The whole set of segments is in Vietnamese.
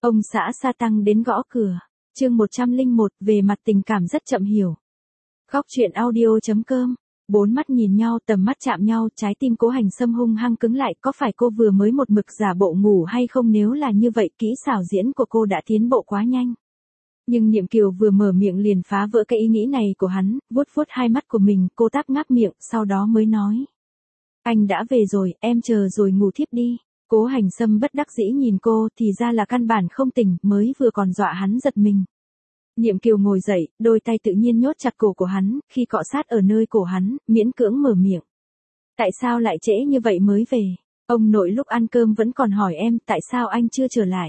Ông xã Sa Tăng đến gõ cửa. Chương 101, về mặt tình cảm rất chậm hiểu. Góc truyện audio.com. Bốn mắt nhìn nhau, tầm mắt chạm nhau, trái tim Cố Hành Sâm hung hăng cứng lại, có phải cô vừa mới một mực giả bộ ngủ hay không? Nếu là như vậy, kỹ xảo diễn của cô đã tiến bộ quá nhanh. Nhưng Niệm Kiều vừa mở miệng liền phá vỡ cái ý nghĩ này của hắn, vuốt vuốt hai mắt của mình, cô táp ngáp miệng, sau đó mới nói. Anh đã về rồi, em chờ rồi ngủ thiếp đi. Cố Hành Sâm bất đắc dĩ nhìn cô, thì ra là căn bản không tỉnh, mới vừa còn dọa hắn giật mình. Niệm Kiều ngồi dậy, đôi tay tự nhiên nhốt chặt cổ của hắn, khi cọ sát ở nơi cổ hắn, miễn cưỡng mở miệng. Tại sao lại trễ như vậy mới về? Ông nội lúc ăn cơm vẫn còn hỏi em, tại sao anh chưa trở lại?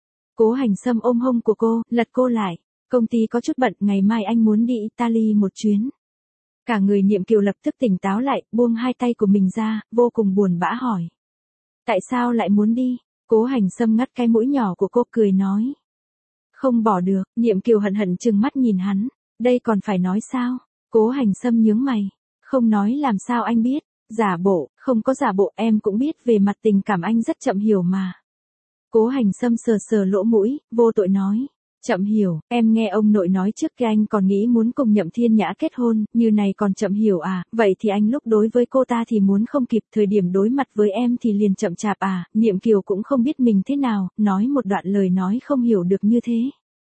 Cố Hành Sâm ôm hông của cô, lật cô lại. Công ty có chút bận, ngày mai anh muốn đi Italy một chuyến. Cả người Niệm Kiều lập tức tỉnh táo lại, buông hai tay của mình ra, vô cùng buồn bã hỏi. Tại sao lại muốn đi? Cố Hành Sâm ngắt cái mũi nhỏ của cô, cười nói. Không bỏ được. Niệm Kiều hận hận trừng mắt nhìn hắn. Đây còn phải nói sao? Cố Hành Sâm nhướng mày. Không nói làm sao anh biết? Giả bộ, không có giả bộ, em cũng biết về mặt tình cảm anh rất chậm hiểu mà. Cố Hành Sâm sờ sờ lỗ mũi, vô tội nói. Chậm hiểu, em nghe ông nội nói trước kia anh còn nghĩ muốn cùng Nhậm Thiên Nhã kết hôn, như này còn chậm hiểu à? Vậy thì anh lúc đối với cô ta thì muốn không kịp, thời điểm đối mặt với em thì liền chậm chạp à? Niệm Kiều cũng không biết mình thế nào, nói một đoạn lời nói không hiểu được như thế.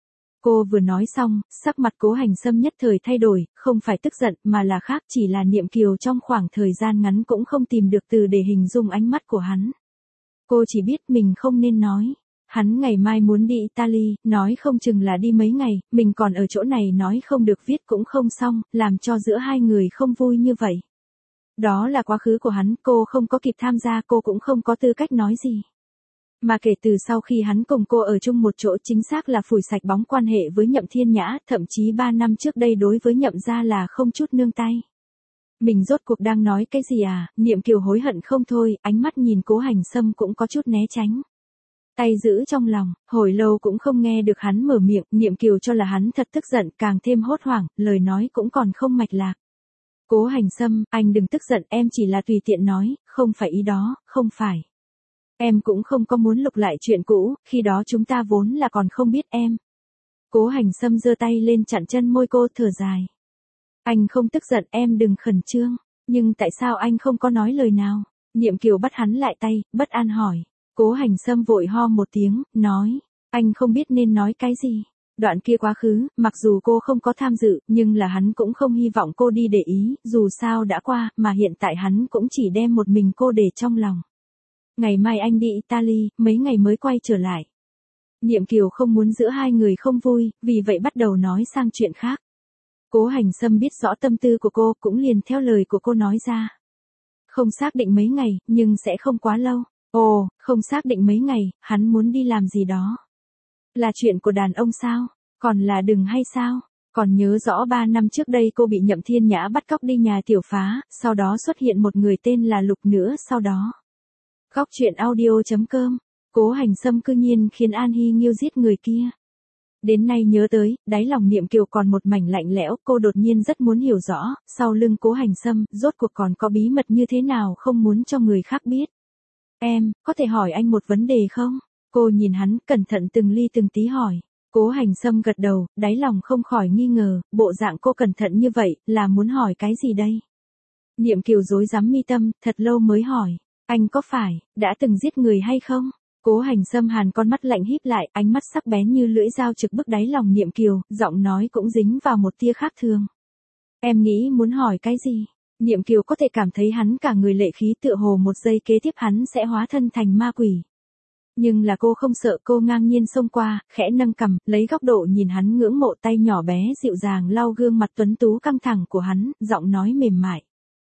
Cô vừa nói xong, sắc mặt Cố Hành Sâm nhất thời thay đổi, không phải tức giận mà là khác, chỉ là Niệm Kiều trong khoảng thời gian ngắn cũng không tìm được từ để hình dung ánh mắt của hắn. Cô chỉ biết mình không nên nói. Hắn ngày mai muốn đi Italy, nói không chừng là đi mấy ngày, mình còn ở chỗ này nói không được viết cũng không xong, làm cho giữa hai người không vui như vậy. Đó là quá khứ của hắn, cô không có kịp tham gia, cô cũng không có tư cách nói gì. Mà kể từ sau khi hắn cùng cô ở chung một chỗ, chính xác là phủi sạch bóng quan hệ với Nhậm Thiên Nhã, thậm chí 3 năm trước đây đối với Nhậm gia là không chút nương tay. Mình rốt cuộc đang nói cái gì à? Niệm Kiều hối hận không thôi, ánh mắt nhìn Cố Hành Sâm cũng có chút né tránh. Tay giữ trong lòng, hồi lâu cũng không nghe được hắn mở miệng, Niệm Kiều cho là hắn thật tức giận, càng thêm hốt hoảng, lời nói cũng còn không mạch lạc. Cố Hành Sâm, anh đừng tức giận, em chỉ là tùy tiện nói, không phải ý đó, không phải. Em cũng không có muốn lục lại chuyện cũ, khi đó chúng ta vốn là còn không biết em. Cố Hành Sâm giơ tay lên chặn chân môi cô, thở dài. Anh không tức giận, em đừng khẩn trương, nhưng tại sao anh không có nói lời nào? Niệm Kiều bắt hắn lại tay, bất an hỏi. Cố Hành Sâm vội ho một tiếng, nói, anh không biết nên nói cái gì. Đoạn kia quá khứ, mặc dù cô không có tham dự, nhưng là hắn cũng không hy vọng cô đi để ý, dù sao đã qua, mà hiện tại hắn cũng chỉ đem một mình cô để trong lòng. Ngày mai anh đi Italy, mấy ngày mới quay trở lại. Niệm Kiều không muốn giữa hai người không vui, vì vậy bắt đầu nói sang chuyện khác. Cố Hành Sâm biết rõ tâm tư của cô, cũng liền theo lời của cô nói ra. Không xác định mấy ngày, nhưng sẽ không quá lâu. Ồ, không xác định mấy ngày, hắn muốn đi làm gì đó. Là chuyện của đàn ông sao? Còn là đừng hay sao? Còn nhớ rõ 3 năm trước đây cô bị Nhậm Thiên Nhã bắt cóc đi nhà tiểu phá, sau đó xuất hiện một người tên là Lục nữa sau đó. Góc truyện audio.com. Cố Hành Sâm cư nhiên khiến An Hy Nghiêu giết người kia. Đến nay nhớ tới, đáy lòng Niệm Kiều còn một mảnh lạnh lẽo, cô đột nhiên rất muốn hiểu rõ, sau lưng Cố Hành Sâm, rốt cuộc còn có bí mật như thế nào không muốn cho người khác biết. Em, có thể hỏi anh một vấn đề không? Cô nhìn hắn, cẩn thận từng ly từng tí hỏi. Cố Hành Sâm gật đầu, đáy lòng không khỏi nghi ngờ, bộ dạng cô cẩn thận như vậy, là muốn hỏi cái gì đây? Niệm Kiều rối rắm mi tâm, thật lâu mới hỏi. Anh có phải, đã từng giết người hay không? Cố Hành Sâm hàn con mắt lạnh híp lại, ánh mắt sắc bén như lưỡi dao trực bức đáy lòng Niệm Kiều, giọng nói cũng dính vào một tia khác thường. Em nghĩ muốn hỏi cái gì? Niệm Kiều có thể cảm thấy hắn cả người lệ khí, tựa hồ một giây kế tiếp hắn sẽ hóa thân thành ma quỷ. Nhưng là cô không sợ, cô ngang nhiên xông qua, khẽ nâng cằm, lấy góc độ nhìn hắn, ngưỡng mộ, tay nhỏ bé dịu dàng lau gương mặt tuấn tú căng thẳng của hắn, giọng nói mềm mại.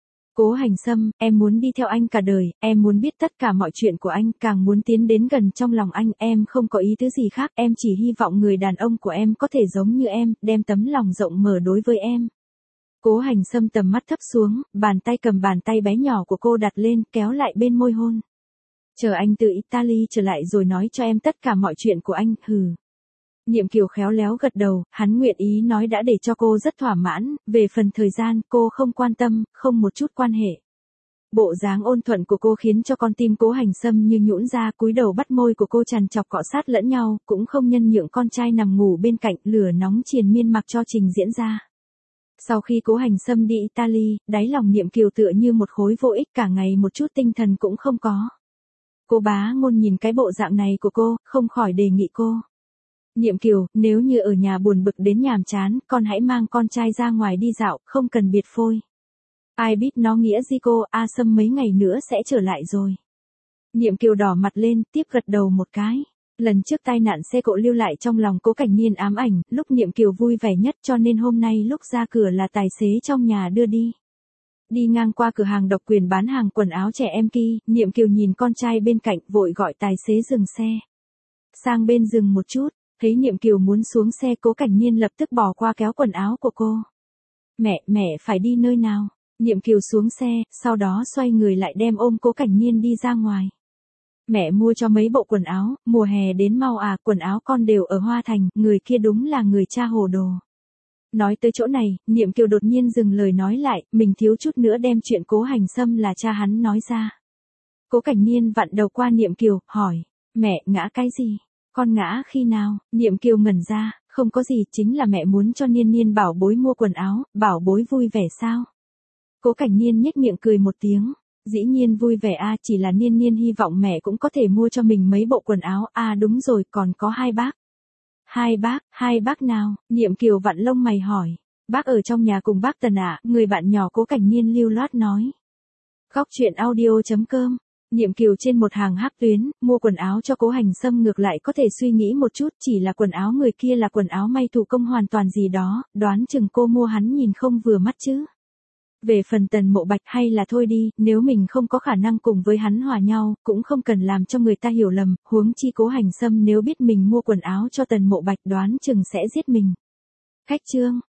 Cố Hành Sâm, em muốn đi theo anh cả đời, em muốn biết tất cả mọi chuyện của anh, càng muốn tiến đến gần trong lòng anh, em không có ý tứ gì khác, em chỉ hy vọng người đàn ông của em có thể giống như em, đem tấm lòng rộng mở đối với em. Cố Hành Sâm tầm mắt thấp xuống, bàn tay cầm bàn tay bé nhỏ của cô đặt lên, kéo lại bên môi hôn. Chờ anh từ Italy trở lại rồi nói cho em tất cả mọi chuyện của anh, hừ. Niệm Kiều khéo léo gật đầu, hắn nguyện ý nói đã để cho cô rất thỏa mãn, về phần thời gian, cô không quan tâm, không một chút quan hệ. Bộ dáng ôn thuận của cô khiến cho con tim Cố Hành Sâm như nhũn ra, cúi đầu bắt môi của cô trằn trọc cọ sát lẫn nhau, cũng không nhân nhượng con trai nằm ngủ bên cạnh, lửa nóng triền miên mặc cho trình diễn ra. Sau khi Cố Hành Sâm đi Italy, đáy lòng Niệm Kiều tựa như một khối vô ích, cả ngày một chút tinh thần cũng không có. Cô Bá Ngôn nhìn cái bộ dạng này của cô, không khỏi đề nghị cô. Niệm Kiều, nếu như ở nhà buồn bực đến nhàm chán, con hãy mang con trai ra ngoài đi dạo, không cần biệt phôi. Ai biết nó nghĩa gì cô, A Sâm mấy ngày nữa sẽ trở lại rồi. Niệm Kiều đỏ mặt lên, tiếp gật đầu một cái. Lần trước tai nạn xe cộ lưu lại trong lòng Cố Cảnh Niên ám ảnh, lúc Niệm Kiều vui vẻ nhất, cho nên hôm nay lúc ra cửa là tài xế trong nhà đưa đi. Đi ngang qua cửa hàng độc quyền bán hàng quần áo trẻ em Ki, Niệm Kiều nhìn con trai bên cạnh, vội gọi tài xế dừng xe. Sang bên dừng một chút, thấy Niệm Kiều muốn xuống xe, Cố Cảnh Niên lập tức bỏ qua kéo quần áo của cô. Mẹ phải đi nơi nào? Niệm Kiều xuống xe, sau đó xoay người lại đem ôm Cố Cảnh Niên đi ra ngoài. Mẹ mua cho mấy bộ quần áo, mùa hè đến mau à, quần áo con đều ở Hoa Thành, người kia đúng là người cha hồ đồ. Nói tới chỗ này, Niệm Kiều đột nhiên dừng lời nói lại, mình thiếu chút nữa đem chuyện Cố Hành Sâm là cha hắn nói ra. Cố Cảnh Niên vặn đầu qua Niệm Kiều, hỏi, mẹ ngã cái gì? Con ngã khi nào? Niệm Kiều ngẩn ra, không có gì, chính là mẹ muốn cho Niên Niên bảo bối mua quần áo, bảo bối vui vẻ sao? Cố Cảnh Niên nhếch miệng cười một tiếng, dĩ nhiên vui vẻ a, chỉ là Niên Niên hy vọng mẹ cũng có thể mua cho mình mấy bộ quần áo, đúng rồi, còn có hai bác. Hai bác nào? Niệm Kiều vặn lông mày hỏi. Bác ở trong nhà cùng bác Tần ạ, người bạn nhỏ Cố Cảnh Niên lưu loát nói. Góc truyện audio.com. Niệm Kiều trên một hàng hắc tuyến, mua quần áo cho Cố Hành Sâm ngược lại có thể suy nghĩ một chút, chỉ là quần áo người kia là quần áo may thủ công hoàn toàn gì đó, đoán chừng cô mua hắn nhìn không vừa mắt chứ. Về phần Tần Mộ Bạch hay là thôi đi, nếu mình không có khả năng cùng với hắn hòa nhau, cũng không cần làm cho người ta hiểu lầm, huống chi Cố Hành Sâm nếu biết mình mua quần áo cho Tần Mộ Bạch đoán chừng sẽ giết mình. Khách chương.